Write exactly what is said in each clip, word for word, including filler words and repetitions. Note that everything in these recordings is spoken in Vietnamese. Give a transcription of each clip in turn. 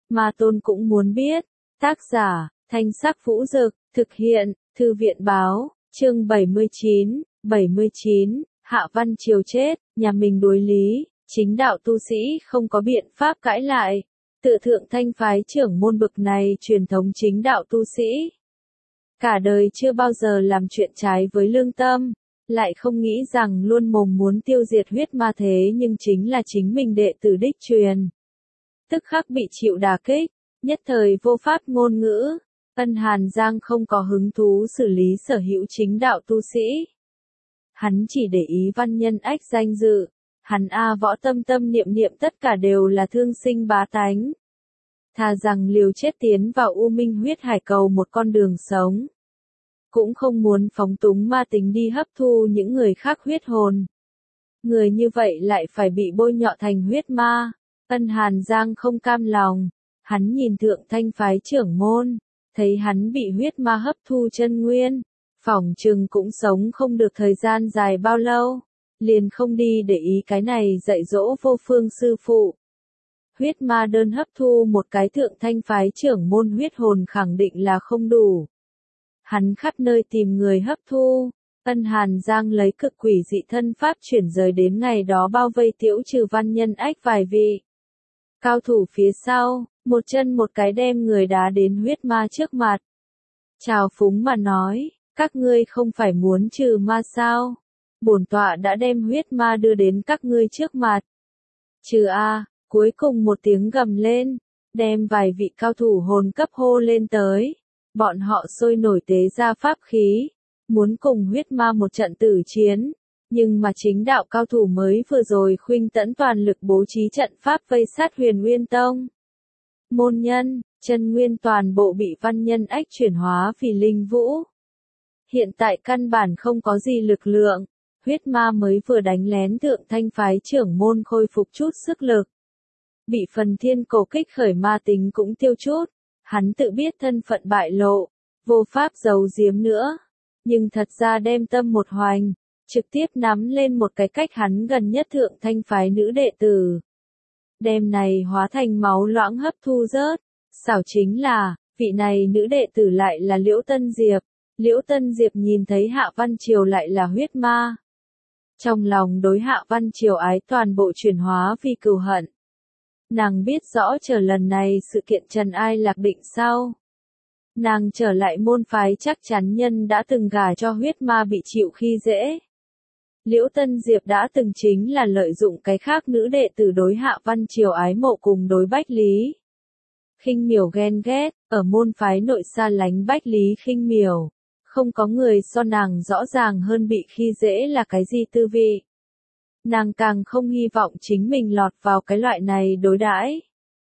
Ma Tôn cũng muốn biết. Tác giả, Thanh Sắc Vũ Dực, thực hiện, Thư viện Báo, chương bảy mươi chín, bảy mươi chín, Hạ Văn Triều chết, nhà mình đối lý, chính đạo tu sĩ không có biện pháp cãi lại. Tự thượng thanh phái trưởng môn bực này truyền thống chính đạo tu sĩ. Cả đời chưa bao giờ làm chuyện trái với lương tâm, lại không nghĩ rằng luôn mồm muốn tiêu diệt huyết ma thế nhưng chính là chính mình đệ tử đích truyền. Tức khắc bị chịu đả kích, nhất thời vô pháp ngôn ngữ, Ân Hàn Giang không có hứng thú xử lý sở hữu chính đạo tu sĩ. Hắn chỉ để ý văn nhân ách danh dự, hắn A võ tâm tâm niệm niệm tất cả đều là thương sinh bá tánh. Thà rằng liều chết tiến vào U Minh huyết hải cầu một con đường sống. Cũng không muốn phóng túng ma tính đi hấp thu những người khác huyết hồn. Người như vậy lại phải bị bôi nhọ thành huyết ma. Ân Hàn Giang không cam lòng. Hắn nhìn thượng thanh phái trưởng môn, thấy hắn bị huyết ma hấp thu chân nguyên. Phỏng chừng cũng sống không được thời gian dài bao lâu. Liền không đi để ý cái này dạy dỗ vô phương sư phụ. Huyết ma đơn hấp thu một cái thượng thanh phái trưởng môn huyết hồn khẳng định là không đủ. Hắn khắp nơi tìm người hấp thu. Ân Hàn Giang lấy cực quỷ dị thân pháp chuyển rời đến ngày đó bao vây tiễu trừ văn nhân ách vài vị. Cao thủ phía sau, một chân một cái đem người đá đến huyết ma trước mặt. Chào phúng mà nói, các ngươi không phải muốn trừ ma sao? Bổn tọa đã đem huyết ma đưa đến các ngươi trước mặt. Trừ a, cuối cùng một tiếng gầm lên, đem vài vị cao thủ hồn cấp hô lên tới. Bọn họ sôi nổi tế ra pháp khí, muốn cùng huyết ma một trận tử chiến, nhưng mà chính đạo cao thủ mới vừa rồi khuynh tẫn toàn lực bố trí trận pháp vây sát Huyền Nguyên Tông. Môn nhân, chân nguyên toàn bộ bị văn nhân ách chuyển hóa vì linh vũ. Hiện tại căn bản không có gì lực lượng, huyết ma mới vừa đánh lén thượng thanh phái trưởng môn khôi phục chút sức lực. Bị phần thiên cổ kích khởi ma tính cũng tiêu chút. Hắn tự biết thân phận bại lộ, vô pháp giấu giếm nữa, nhưng thật ra đem tâm một hoành, trực tiếp nắm lên một cái cách hắn gần nhất thượng thanh phái nữ đệ tử. Đem này hóa thành máu loãng hấp thu rớt, xảo chính là, vị này nữ đệ tử lại là Liễu Tân Diệp. Liễu Tân Diệp nhìn thấy Hạ Văn Triều lại là huyết ma. Trong lòng đối Hạ Văn Triều ái toàn bộ chuyển hóa vì cừu hận. Nàng biết rõ chờ lần này sự kiện trần ai lạc định sau. Nàng trở lại môn phái chắc chắn nhân đã từng gả cho huyết ma bị chịu khi dễ. Liễu Tân Diệp đã từng chính là lợi dụng cái khác nữ đệ tử đối Hạ Văn Triều ái mộ cùng đối Bách Lý. Khinh Miểu ghen ghét, ở môn phái nội xa lánh Bách Lý Khinh Miểu. Không có người so nàng rõ ràng hơn bị khi dễ là cái gì tư vị. Nàng càng không hy vọng chính mình lọt vào cái loại này đối đãi.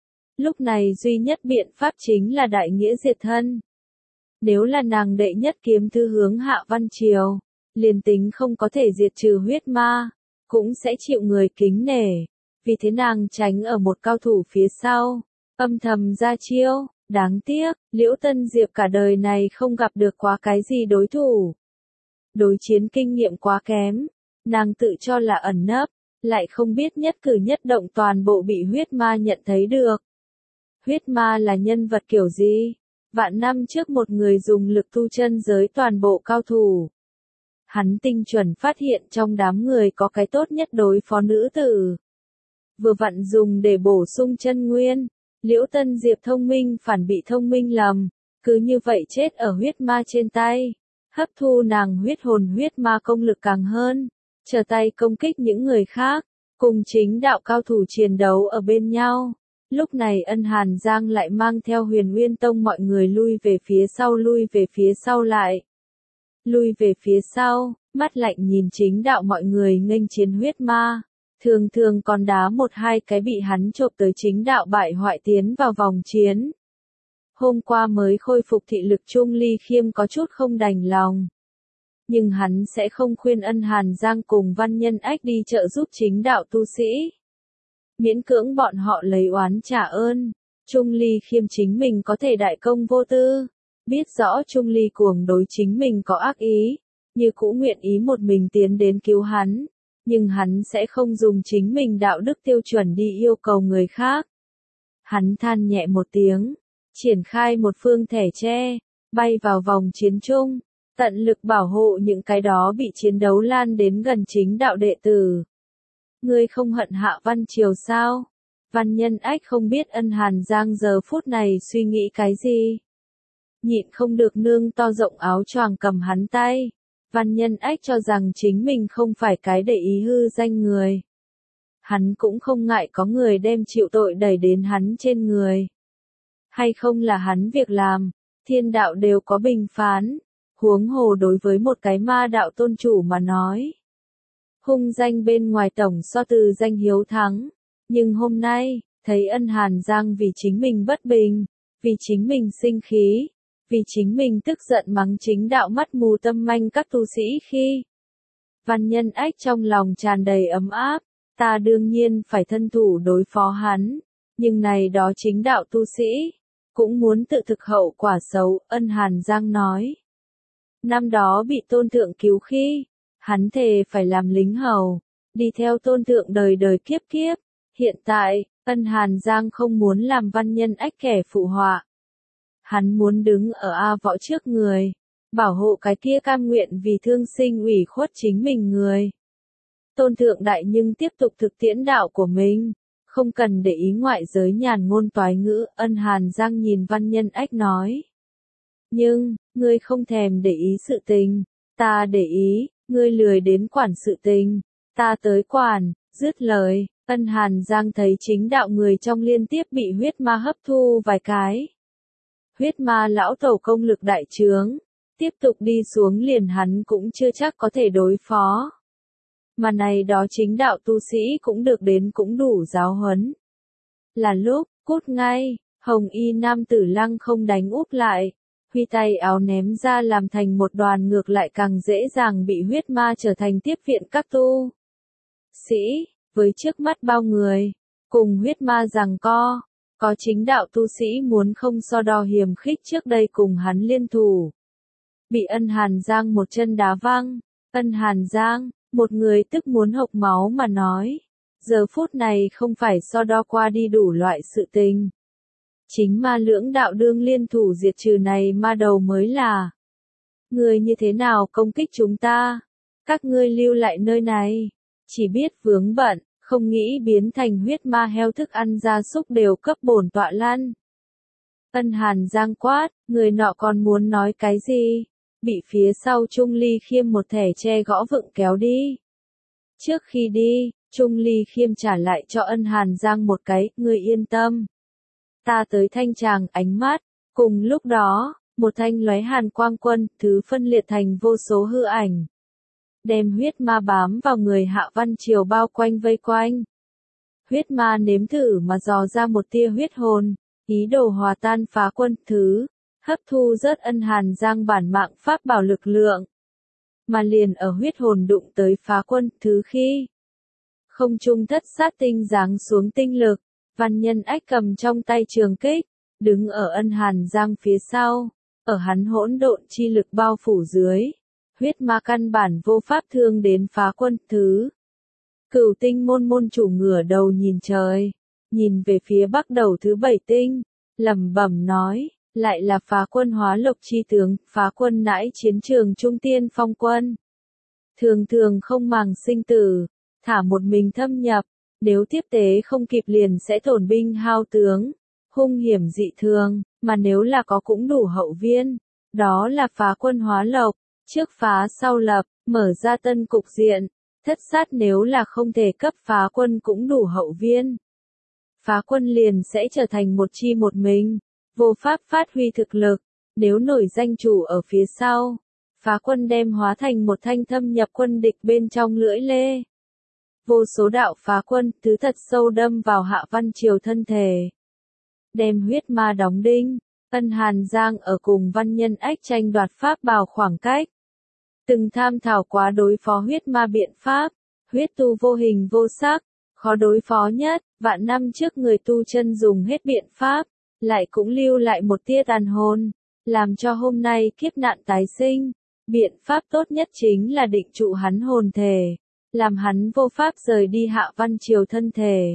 Lúc này duy nhất biện pháp chính là đại nghĩa diệt thân. Nếu là nàng đệ nhất kiếm thư hướng Hạ Văn Triều, liền tính không có thể diệt trừ huyết ma, cũng sẽ chịu người kính nể. Vì thế nàng tránh ở một cao thủ phía sau, âm thầm ra chiêu. Đáng tiếc, Liễu Tân Diệp cả đời này không gặp được quá cái gì đối thủ. Đối chiến kinh nghiệm quá kém. Nàng tự cho là ẩn nấp, lại không biết nhất cử nhất động toàn bộ bị huyết ma nhận thấy được. Huyết ma là nhân vật kiểu gì? Vạn năm trước một người dùng lực tu chân giới toàn bộ cao thủ. Hắn tinh chuẩn phát hiện trong đám người có cái tốt nhất đối phó nữ tử. Vừa vặn dùng để bổ sung chân nguyên. Liễu Tân Diệp thông minh phản bị thông minh lầm, cứ như vậy chết ở huyết ma trên tay. Hấp thu nàng huyết hồn huyết ma công lực càng hơn. Trở tay công kích những người khác, cùng chính đạo cao thủ chiến đấu ở bên nhau. Lúc này Ân Hàn Giang lại mang theo Huyền Nguyên Tông mọi người lui về phía sau lui về phía sau lại. Lui về phía sau, mắt lạnh nhìn chính đạo mọi người nghênh chiến huyết ma. Thường thường còn đá một hai cái bị hắn chộp tới chính đạo bại hoại tiến vào vòng chiến. Hôm qua mới khôi phục thị lực Trung Ly Khiêm có chút không đành lòng. Nhưng hắn sẽ không khuyên Ân Hàn Giang cùng văn nhân ách đi trợ giúp chính đạo tu sĩ. Miễn cưỡng bọn họ lấy oán trả ơn. Trung Ly Khiêm chính mình có thể đại công vô tư. Biết rõ Trung Ly cuồng đối chính mình có ác ý. Như cũng nguyện ý một mình tiến đến cứu hắn. Nhưng hắn sẽ không dùng chính mình đạo đức tiêu chuẩn đi yêu cầu người khác. Hắn than nhẹ một tiếng, triển khai một phương thẻ tre, bay vào vòng chiến chung, tận lực bảo hộ những cái đó bị chiến đấu lan đến gần chính đạo đệ tử. Ngươi không hận Hạ Văn Triều sao? Văn Nhân Ách không biết Ân Hàn Giang giờ phút này suy nghĩ cái gì. Nhịn không được nương to rộng áo choàng cầm hắn tay. Văn Nhân Ách cho rằng chính mình không phải cái để ý hư danh người. Hắn cũng không ngại có người đem chịu tội đẩy đến hắn trên người. Hay không là hắn việc làm, thiên đạo đều có bình phán, huống hồ đối với một cái ma đạo tôn chủ mà nói. Hung danh bên ngoài tổng so từ danh hiếu thắng, nhưng hôm nay, thấy Ân Hàn Giang vì chính mình bất bình, vì chính mình sinh khí, vì chính mình tức giận mắng chính đạo mắt mù tâm manh các tu sĩ khi. Văn Nhân Ách trong lòng tràn đầy ấm áp, ta đương nhiên phải thân thủ đối phó hắn, nhưng này đó chính đạo tu sĩ, cũng muốn tự thực hậu quả xấu, Ân Hàn Giang nói. Năm đó bị tôn thượng cứu khi, hắn thề phải làm lính hầu, đi theo tôn thượng đời đời kiếp kiếp, hiện tại, Ân Hàn Giang không muốn làm Văn Nhân Ách kẻ phụ họa. Hắn muốn đứng ở A Võ trước người, bảo hộ cái kia cam nguyện vì thương sinh ủy khuất chính mình người. Tôn thượng đại nhưng tiếp tục thực tiễn đạo của mình, không cần để ý ngoại giới nhàn ngôn toái ngữ, Ân Hàn Giang nhìn Văn Nhân Ách nói. Nhưng, ngươi không thèm để ý sự tình, ta để ý, ngươi lười đến quản sự tình, ta tới quản, dứt lời, Ân Hàn Giang thấy chính đạo người trong liên tiếp bị huyết ma hấp thu vài cái. Huyết ma lão tổ công lực đại trướng, tiếp tục đi xuống liền hắn cũng chưa chắc có thể đối phó. Mà này đó chính đạo tu sĩ cũng được đến cũng đủ giáo huấn. Là lúc, cút ngay, hồng y nam tử lăng không đánh úp lại, huy tay áo ném ra làm thành một đoàn ngược lại càng dễ dàng bị huyết ma trở thành tiếp viện các tu sĩ, với trước mắt bao người, cùng huyết ma giằng co, có chính đạo tu sĩ muốn không so đo hiềm khích trước đây cùng hắn liên thủ. Bị Ân Hàn Giang một chân đá văng, Ân Hàn Giang, một người tức muốn hộc máu mà nói, giờ phút này không phải so đo qua đi đủ loại sự tình. Chính ma lưỡng đạo đương liên thủ diệt trừ này ma đầu mới là. Người như thế nào công kích chúng ta? Các ngươi lưu lại nơi này, chỉ biết vướng bận, không nghĩ biến thành huyết ma heo thức ăn gia súc đều cấp bổn tọa lăn. Ân Hàn Giang quát, người nọ còn muốn nói cái gì? Bị phía sau Trung Ly Khiêm một thẻ tre gõ vựng kéo đi. Trước khi đi, Trung Ly Khiêm trả lại cho Ân Hàn Giang một cái, người yên tâm. Ta tới thanh tràng ánh mắt, cùng lúc đó, một thanh lóe hàn quang quân, thứ phân liệt thành vô số hư ảnh. Đem huyết ma bám vào người Hạ Văn Triều bao quanh vây quanh. Huyết ma nếm thử mà dò ra một tia huyết hồn, ý đồ hòa tan phá quân thứ, hấp thu rớt Ân Hàn Giang bản mạng pháp bảo lực lượng. Mà liền ở huyết hồn đụng tới phá quân thứ khi. Không trung thất sát tinh giáng xuống tinh lực, Văn Nhân Ách cầm trong tay trường kích, đứng ở Ân Hàn Giang phía sau, ở hắn hỗn độn chi lực bao phủ dưới. Huyết ma căn bản vô pháp thương đến phá quân thứ. Cửu tinh môn môn chủ ngửa đầu nhìn trời, nhìn về phía bắc đầu thứ bảy tinh, lẩm bẩm nói, lại là phá quân hóa lộc chi tướng, phá quân nãi chiến trường trung tiên phong quân. Thường thường không màng sinh tử, thả một mình thâm nhập, nếu tiếp tế không kịp liền sẽ tổn binh hao tướng, hung hiểm dị thường, mà nếu là có cũng đủ hậu viên, đó là phá quân hóa lộc. Trước phá sau lập, mở ra tân cục diện, thất sát nếu là không thể cấp phá quân cũng đủ hậu viên. Phá quân liền sẽ trở thành một chi một mình, vô pháp phát huy thực lực, nếu nổi danh chủ ở phía sau. Phá quân đem hóa thành một thanh thâm nhập quân địch bên trong lưỡi lê. Vô số đạo phá quân, thứ thật sâu đâm vào Hạ Văn Triều thân thể. Đem huyết ma đóng đinh, Ân Hàn Giang ở cùng Văn Nhân Ách tranh đoạt pháp bảo khoảng cách. Từng tham thảo quá đối phó huyết ma biện pháp, huyết tu vô hình vô sắc, khó đối phó nhất, vạn năm trước người tu chân dùng hết biện pháp, lại cũng lưu lại một tia tàn hồn, làm cho hôm nay kiếp nạn tái sinh. Biện pháp tốt nhất chính là định trụ hắn hồn thể, làm hắn vô pháp rời đi Hạ Văn Triều thân thể.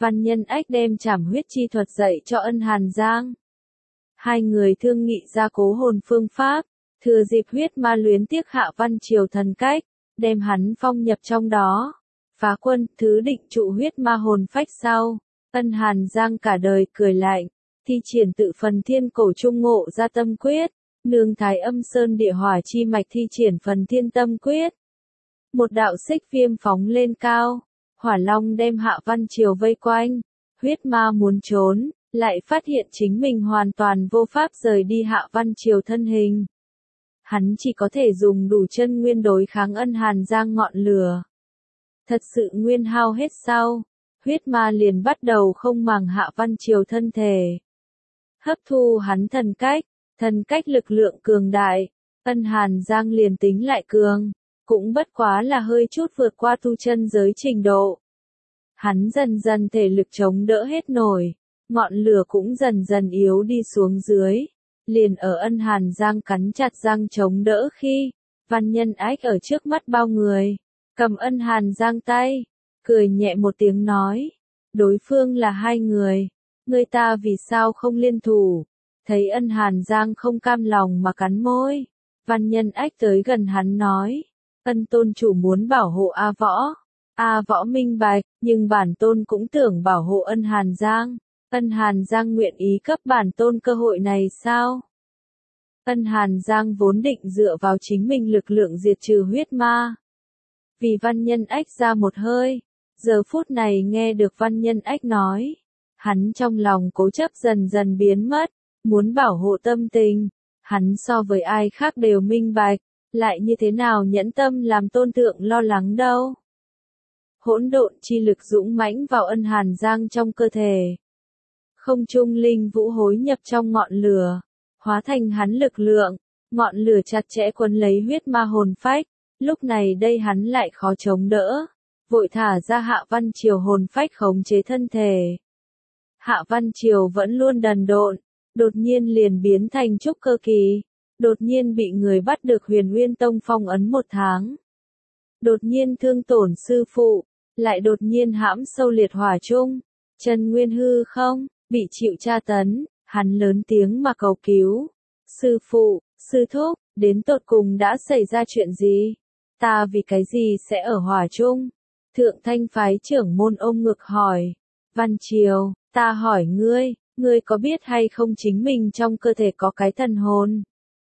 Văn Nhân Ách đem trảm huyết chi thuật dạy cho Ân Hàn Giang. Hai người thương nghị ra cố hồn phương pháp, thừa dịp huyết ma luyến tiếc Hạ Văn Triều thần cách, đem hắn phong nhập trong đó. Phá quân, thứ định trụ huyết ma hồn phách sau. Ân Hàn Giang cả đời cười lạnh, thi triển tự phần thiên cổ trung ngộ ra tâm quyết, nương thái âm sơn địa hỏa chi mạch thi triển phần thiên tâm quyết. Một đạo xích viêm phóng lên cao, hỏa long đem Hạ Văn Triều vây quanh, huyết ma muốn trốn, lại phát hiện chính mình hoàn toàn vô pháp rời đi Hạ Văn Triều thân hình. Hắn chỉ có thể dùng đủ chân nguyên đối kháng Ân Hàn Giang ngọn lửa. Thật sự nguyên hao hết sau, huyết ma liền bắt đầu không màng Hạ Văn Triều thân thể. Hấp thu hắn thần cách, thần cách lực lượng cường đại, Ân Hàn Giang liền tính lại cường, cũng bất quá là hơi chút vượt qua tu chân giới trình độ. Hắn dần dần thể lực chống đỡ hết nổi, ngọn lửa cũng dần dần yếu đi xuống dưới. Liền ở Ân Hàn Giang cắn chặt răng chống đỡ khi, Văn Nhân Ách ở trước mắt bao người, cầm Ân Hàn Giang tay, cười nhẹ một tiếng nói, đối phương là hai người, người ta vì sao không liên thủ. Thấy Ân Hàn Giang không cam lòng mà cắn môi, Văn Nhân Ách tới gần hắn nói, Ân tôn chủ muốn bảo hộ A Võ. A Võ minh bạch, nhưng bản tôn cũng tưởng bảo hộ Ân Hàn Giang. Ân Hàn Giang nguyện ý cấp bản tôn cơ hội này sao? Ân Hàn Giang vốn định dựa vào chính mình lực lượng diệt trừ huyết ma. Vì Văn Nhân Ách ra một hơi, giờ phút này nghe được Văn Nhân Ách nói, hắn trong lòng cố chấp dần dần biến mất, muốn bảo hộ tâm tình, hắn so với ai khác đều minh bạch, lại như thế nào nhẫn tâm làm tôn thượng lo lắng đâu. Hỗn độn chi lực dũng mãnh vào Ân Hàn Giang trong cơ thể. Không trung linh vũ hối nhập trong ngọn lửa, hóa thành hắn lực lượng, ngọn lửa chặt chẽ quấn lấy huyết ma hồn phách, lúc này đây hắn lại khó chống đỡ, vội thả ra Hạ Văn Triều hồn phách khống chế thân thể. Hạ Văn Triều vẫn luôn đần độn, đột nhiên liền biến thành trúc cơ kỳ, đột nhiên bị người bắt được Huyền Uyên Tông phong ấn một tháng. Đột nhiên thương tổn sư phụ, lại đột nhiên hãm sâu liệt hỏa chung, chân nguyên hư không, bị chịu tra tấn, hắn lớn tiếng mà cầu cứu. Sư phụ, sư thúc, đến tột cùng đã xảy ra chuyện gì? Ta vì cái gì sẽ ở hỏa chung? Thượng Thanh phái trưởng môn ôm ngực hỏi. Văn Triều, ta hỏi ngươi, ngươi có biết hay không chính mình trong cơ thể có cái thần hồn?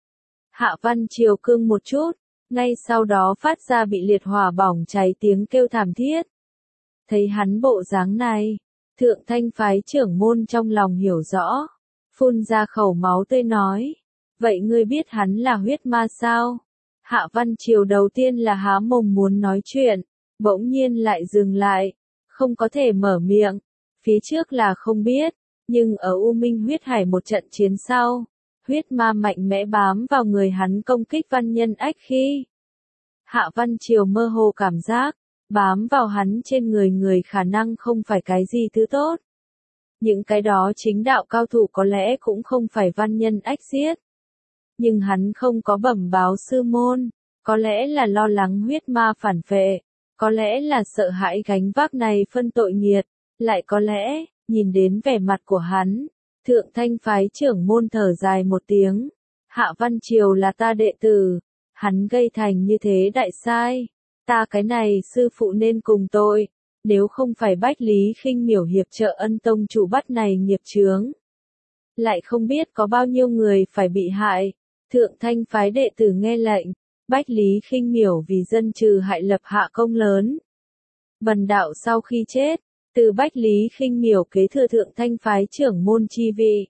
Hạ Văn Triều cương một chút, ngay sau đó phát ra bị liệt hỏa bỏng cháy tiếng kêu thảm thiết. Thấy hắn bộ dáng này, Thượng Thanh phái trưởng môn trong lòng hiểu rõ, phun ra khẩu máu tươi nói, vậy ngươi biết hắn là huyết ma sao? Hạ Văn Triều đầu tiên là há mồm muốn nói chuyện, bỗng nhiên lại dừng lại, không có thể mở miệng, phía trước là không biết, nhưng ở U Minh huyết hải một trận chiến sau, huyết ma mạnh mẽ bám vào người hắn công kích Văn Nhân Ách khi. Hạ Văn Triều mơ hồ cảm giác, bám vào hắn trên người người khả năng không phải cái gì thứ tốt. Những cái đó chính đạo cao thủ có lẽ cũng không phải Văn Nhân Ách giết. Nhưng hắn không có bẩm báo sư môn, có lẽ là lo lắng huyết ma phản vệ, có lẽ là sợ hãi gánh vác này phân tội nghiệt, lại có lẽ, nhìn đến vẻ mặt của hắn, Thượng Thanh phái trưởng môn thở dài một tiếng, Hạ Văn Triều là ta đệ tử, hắn gây thành như thế đại sai, ta cái này sư phụ nên cùng tội, nếu không phải Bách Lý Khinh Miểu hiệp trợ Ân tông chủ bắt này nghiệp chướng, lại không biết có bao nhiêu người phải bị hại. Thượng Thanh phái đệ tử nghe lệnh, Bách Lý Khinh Miểu vì dân trừ hại lập hạ công lớn. Bần đạo sau khi chết, từ Bách Lý Khinh Miểu kế thừa Thượng Thanh phái trưởng môn chi vị.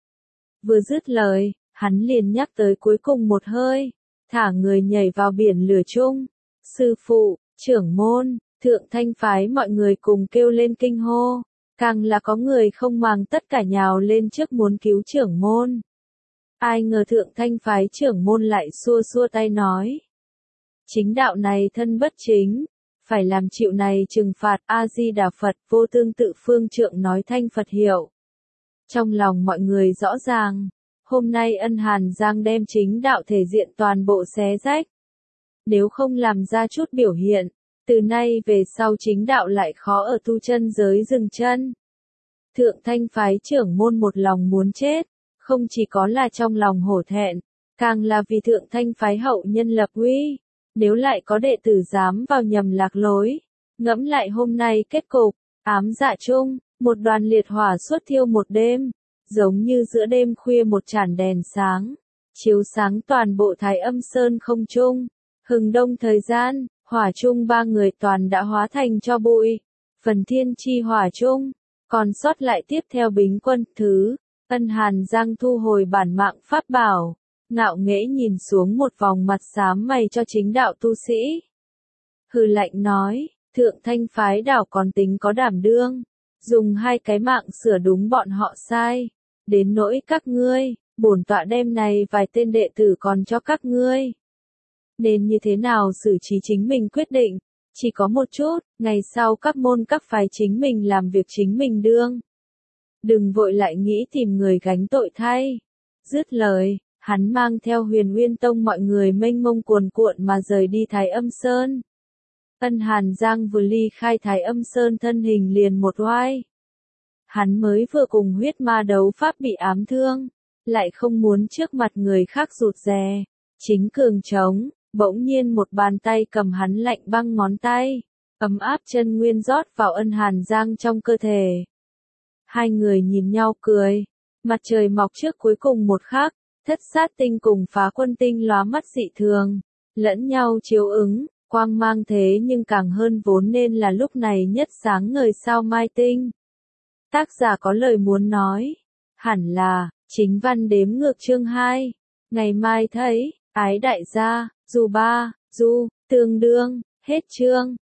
Vừa dứt lời, hắn liền nhắc tới cuối cùng một hơi, thả người nhảy vào biển lửa chung. Sư phụ, trưởng môn, Thượng Thanh phái mọi người cùng kêu lên kinh hô, càng là có người không màng tất cả nhào lên trước muốn cứu trưởng môn. Ai ngờ Thượng Thanh phái trưởng môn lại xua xua tay nói. Chính đạo này thân bất chính, phải làm chịu này trừng phạt. A-di-đà Phật. Vô Tương Tự phương trượng nói thanh Phật hiệu. Trong lòng mọi người rõ ràng, hôm nay Ân Hàn Giang đem chính đạo thể diện toàn bộ xé rách. Nếu không làm ra chút biểu hiện, Từ nay về sau chính đạo lại khó ở tu chân giới dừng chân. Thượng Thanh phái trưởng môn một lòng muốn chết, không chỉ có là trong lòng hổ thẹn, càng là vì Thượng Thanh phái hậu nhân lập uy. Nếu lại có đệ tử dám vào nhầm lạc lối, ngẫm lại hôm nay kết cục, ám dạ chung, một đoàn liệt hỏa suốt thiêu một đêm, giống như giữa đêm khuya một chản đèn sáng, chiếu sáng toàn bộ Thái Âm Sơn không trung. Hừng đông thời gian, hỏa chung ba người toàn đã hóa thành cho bụi. Phần thiên chi hỏa chung, còn sót lại tiếp theo Bính Quân thứ, Ân Hàn Giang thu hồi bản mạng pháp bảo, ngạo nghễ nhìn xuống một vòng mặt xám mày cho chính đạo tu sĩ. Hừ lạnh nói, Thượng Thanh phái đảo còn tính có đảm đương, dùng hai cái mạng sửa đúng bọn họ sai. Đến nỗi các ngươi, bổn tọa đem này vài tên đệ tử còn cho các ngươi. Nên như thế nào xử trí chính mình quyết định, chỉ có một chút, ngày sau các môn các phái chính mình làm việc chính mình đương. Đừng vội lại nghĩ tìm người gánh tội thay. Dứt lời, hắn mang theo Huyền Uyên Tông mọi người mênh mông cuồn cuộn mà rời đi Thái Âm Sơn. Ân Hàn Giang vừa ly khai Thái Âm Sơn thân hình liền một oai. Hắn mới vừa cùng huyết ma đấu pháp bị ám thương, lại không muốn trước mặt người khác rụt rè, chính cường trống, bỗng nhiên một bàn tay cầm hắn lạnh băng ngón tay, ấm áp chân nguyên rót vào Ân Hàn Giang trong cơ thể. Hai người nhìn nhau cười, mặt trời mọc trước cuối cùng một khắc, thất sát tinh cùng phá quân tinh lóa mắt dị thường, lẫn nhau chiếu ứng, quang mang thế nhưng càng hơn vốn nên là lúc này nhất sáng ngời sao mai tinh. Tác giả có lời muốn nói, hẳn là, chính văn đếm ngược chương hai, ngày mai thấy, ái đại gia, dù ba, du, tương đương, hết chương.